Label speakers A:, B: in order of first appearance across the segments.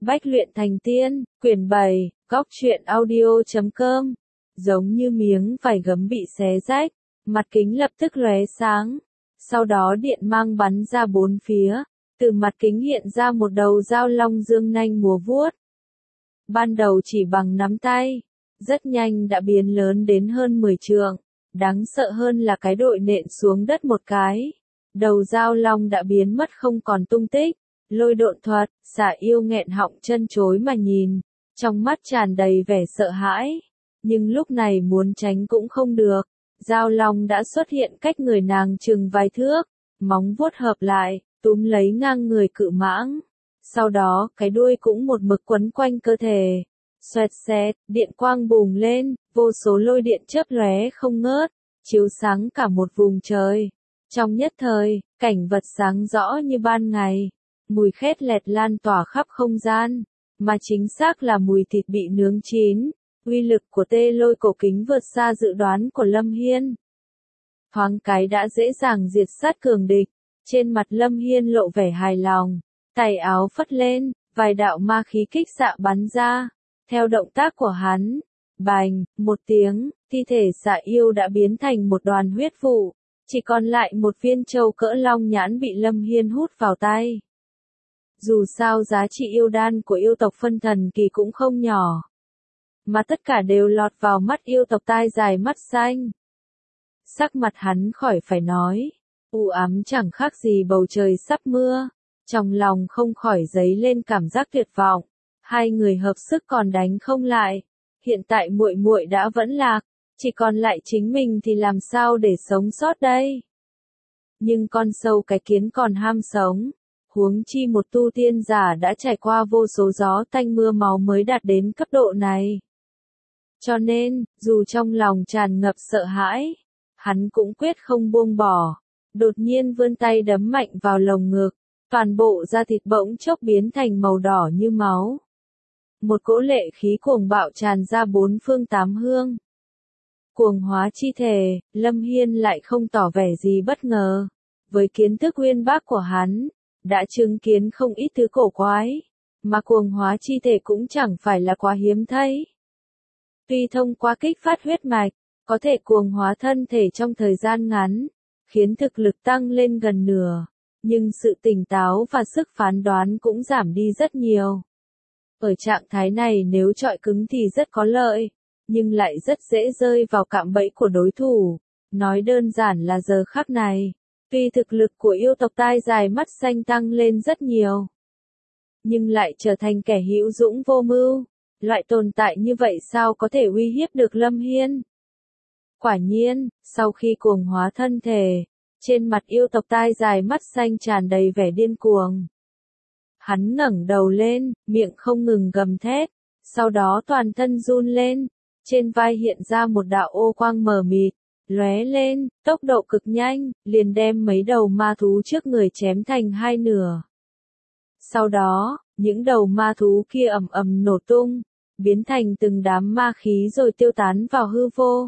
A: Bách luyện thành tiên, quyển 7, góc truyện audio.com. Giống như miếng vải gấm bị xé rách, mặt kính lập tức lóe sáng. Sau đó điện mang bắn ra bốn phía, từ mặt kính hiện ra một đầu dao long dương nanh múa vuốt. Ban đầu chỉ bằng nắm tay, rất nhanh đã biến lớn đến hơn 10 trượng. Đáng sợ hơn là cái đội nện xuống đất một cái, đầu dao long đã biến mất không còn tung tích. Lôi độn thuật, Xà yêu nghẹn họng chân chối mà nhìn, trong mắt tràn đầy vẻ sợ hãi, nhưng lúc này muốn tránh cũng không được. Dao long đã xuất hiện cách người nàng chừng vài thước, móng vuốt hợp lại, túm lấy ngang người cự mãng. Sau đó, cái đuôi cũng một mực quấn quanh cơ thể. Xoẹt xẹt, điện quang bùng lên, vô số lôi điện chớp lóe không ngớt, chiếu sáng cả một vùng trời. Trong nhất thời, cảnh vật sáng rõ như ban ngày. Mùi khét lẹt lan tỏa khắp không gian, mà chính xác là mùi thịt bị nướng chín. Uy lực của tê lôi cổ kính vượt xa dự đoán của Lâm Hiên. Thoáng cái đã dễ dàng diệt sát cường địch, trên mặt Lâm Hiên lộ vẻ hài lòng, tay áo phất lên, vài đạo ma khí kích xạ bắn ra. Theo động tác của hắn, bành, một tiếng, thi thể Xà yêu đã biến thành một đoàn huyết vụ, chỉ còn lại một viên châu cỡ long nhãn bị Lâm Hiên hút vào tay. Dù sao giá trị yêu đan của yêu tộc phân thần kỳ cũng không nhỏ, mà tất cả đều lọt vào mắt yêu tộc tai dài mắt xanh. Sắc mặt hắn khỏi phải nói, u ám chẳng khác gì bầu trời sắp mưa, trong lòng không khỏi dấy lên cảm giác tuyệt vọng. Hai người hợp sức còn đánh không lại, hiện tại muội muội đã vẫn lạc, chỉ còn lại chính mình thì làm sao để sống sót đây? Nhưng con sâu cái kiến còn ham sống. Huống chi một tu tiên giả đã trải qua vô số gió tanh mưa máu mới đạt đến cấp độ này. Cho nên, dù trong lòng tràn ngập sợ hãi, hắn cũng quyết không buông bỏ. Đột nhiên vươn tay đấm mạnh vào lồng ngực, toàn bộ da thịt bỗng chốc biến thành màu đỏ như máu. Một cỗ lệ khí cuồng bạo tràn ra bốn phương tám hướng. Cuồng hóa chi thể, Lâm Hiên lại không tỏ vẻ gì bất ngờ. Với kiến thức uyên bác của hắn, đã chứng kiến không ít thứ cổ quái, mà cuồng hóa chi thể cũng chẳng phải là quá hiếm thấy. Tuy thông qua kích phát huyết mạch, có thể cuồng hóa thân thể trong thời gian ngắn, khiến thực lực tăng lên gần nửa, nhưng sự tỉnh táo và sức phán đoán cũng giảm đi rất nhiều. Ở trạng thái này nếu chọi cứng thì rất có lợi, nhưng lại rất dễ rơi vào cạm bẫy của đối thủ. Nói đơn giản là giờ khắc này, tuy thực lực của yêu tộc tai dài mắt xanh tăng lên rất nhiều, nhưng lại trở thành kẻ hữu dũng vô mưu. Loại tồn tại như vậy sao có thể uy hiếp được Lâm Hiên? Quả nhiên, sau khi cuồng hóa thân thể, trên mặt yêu tộc tai dài mắt xanh tràn đầy vẻ điên cuồng. Hắn ngẩng đầu lên, miệng không ngừng gầm thét, sau đó toàn thân run lên, trên vai hiện ra một đạo ô quang mờ mịt, lóe lên, tốc độ cực nhanh, liền đem mấy đầu ma thú trước người chém thành hai nửa. Sau đó, những đầu ma thú kia ầm ầm nổ tung, biến thành từng đám ma khí rồi tiêu tán vào hư vô.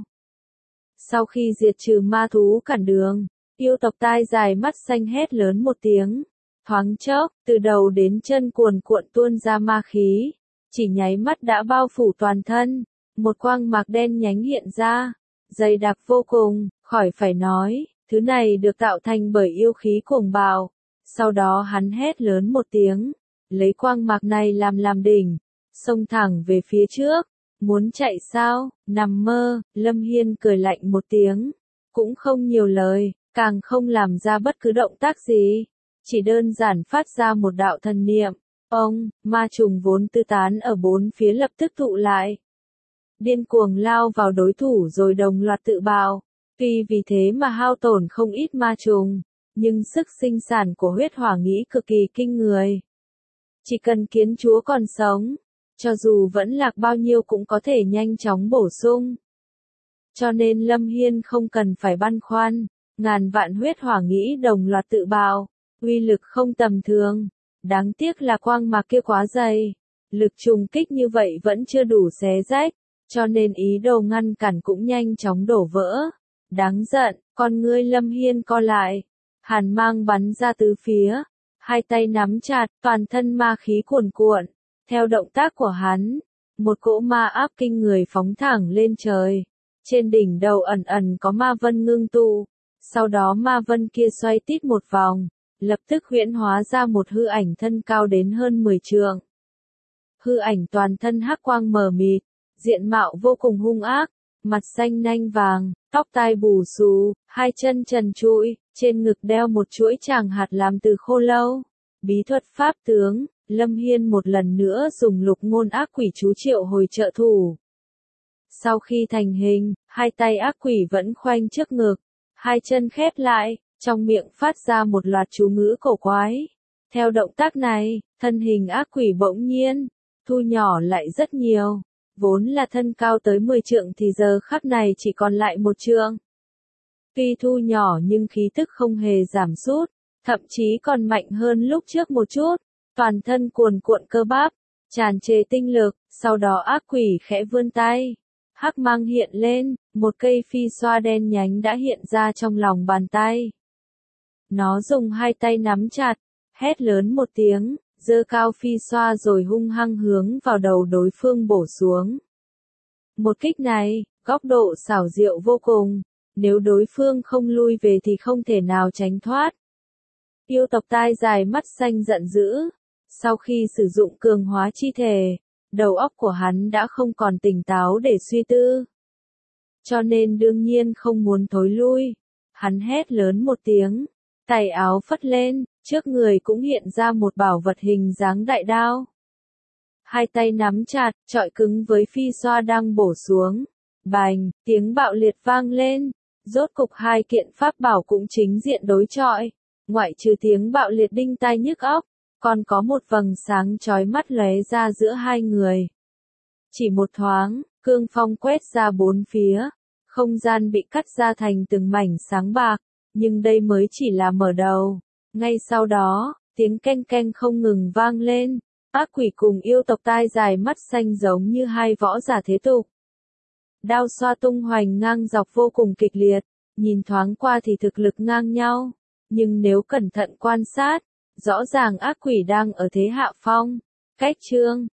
A: Sau khi diệt trừ ma thú cản đường, yêu tộc tai dài mắt xanh hét lớn một tiếng. Thoáng chốc, từ đầu đến chân cuồn cuộn tuôn ra ma khí, chỉ nháy mắt đã bao phủ toàn thân, một quang mạc đen nhánh hiện ra, dày đặc vô cùng, khỏi phải nói, thứ này được tạo thành bởi yêu khí cuồng bạo. Sau đó hắn hét lớn một tiếng, lấy quang mạc này làm đỉnh, xông thẳng về phía trước. Muốn chạy sao? Nằm mơ. Lâm Hiên cười lạnh một tiếng, cũng không nhiều lời, càng không làm ra bất cứ động tác gì, chỉ đơn giản phát ra một đạo thần niệm. Ông, ma trùng vốn tư tán ở bốn phía lập tức tụ lại, điên cuồng lao vào đối thủ rồi đồng loạt tự bạo. Tuy vì thế mà hao tổn không ít ma trùng, nhưng sức sinh sản của huyết hỏa nghĩ cực kỳ kinh người. Chỉ cần kiến chúa còn sống, cho dù vẫn lạc bao nhiêu cũng có thể nhanh chóng bổ sung. Cho nên Lâm Hiên không cần phải băn khoăn, ngàn vạn huyết hỏa nghĩ đồng loạt tự bạo, uy lực không tầm thường. Đáng tiếc là quang mạc kia quá dày, lực trùng kích như vậy vẫn chưa đủ xé rách, cho nên ý đồ ngăn cản cũng nhanh chóng đổ vỡ. Đáng giận, con ngươi Lâm Hiên co lại, hàn mang bắn ra tứ phía, hai tay nắm chặt, toàn thân ma khí cuồn cuộn, Theo động tác của hắn, một cỗ ma áp kinh người phóng thẳng lên trời. Trên đỉnh đầu ẩn ẩn có ma vân ngưng tụ. Sau đó ma vân kia xoay tít một vòng, lập tức huyễn hóa ra một hư ảnh thân cao đến hơn 10 trượng. Hư ảnh toàn thân hắc quang mờ mịt, diện mạo vô cùng hung ác, mặt xanh nanh vàng, tóc tai bù xù, hai chân trần trụi, trên ngực đeo một chuỗi tràng hạt làm từ khô lâu. Bí thuật pháp tướng, Lâm Hiên một lần nữa dùng lục ngôn ác quỷ chú triệu hồi trợ thủ. Sau khi thành hình, hai tay ác quỷ vẫn khoanh trước ngực, hai chân khép lại, trong miệng phát ra một loạt chú ngữ cổ quái. Theo động tác này, thân hình ác quỷ bỗng nhiên thu nhỏ lại rất nhiều. Vốn là thân cao tới 10 trượng thì giờ khắc này chỉ còn lại 1 trượng. Tuy thu nhỏ nhưng khí tức không hề giảm sút, thậm chí còn mạnh hơn lúc trước một chút. Toàn thân cuồn cuộn cơ bắp, tràn trề tinh lực, sau đó ác quỷ khẽ vươn tay. Hắc mang hiện lên, một cây phi xoa đen nhánh đã hiện ra trong lòng bàn tay. Nó dùng hai tay nắm chặt, hét lớn một tiếng, giơ cao phi xoa rồi hung hăng hướng vào đầu đối phương bổ xuống. Một kích này, góc độ xảo diệu vô cùng, nếu đối phương không lui về thì không thể nào tránh thoát. Yêu tộc tai dài mắt xanh giận dữ, sau khi sử dụng cường hóa chi thể, đầu óc của hắn đã không còn tỉnh táo để suy tư. Cho nên đương nhiên không muốn thối lui. Hắn hét lớn một tiếng, tay áo phất lên, trước người cũng hiện ra một bảo vật hình dáng đại đao. Hai tay nắm chặt, chọi cứng với phi xoa đang bổ xuống. Bành, tiếng bạo liệt vang lên, rốt cục hai kiện pháp bảo cũng chính diện đối chọi. Ngoại trừ tiếng bạo liệt đinh tai nhức óc, còn có một vầng sáng chói mắt lóe ra giữa hai người. Chỉ một thoáng, cương phong quét ra bốn phía, không gian bị cắt ra thành từng mảnh sáng bạc, nhưng đây mới chỉ là mở đầu. Ngay sau đó, tiếng keng keng không ngừng vang lên, ác quỷ cùng yêu tộc tai dài mắt xanh giống như hai võ giả thế tục. Đao xoa tung hoành ngang dọc vô cùng kịch liệt, nhìn thoáng qua thì thực lực ngang nhau, nhưng nếu cẩn thận quan sát, rõ ràng ác quỷ đang ở thế hạ phong. Cách chương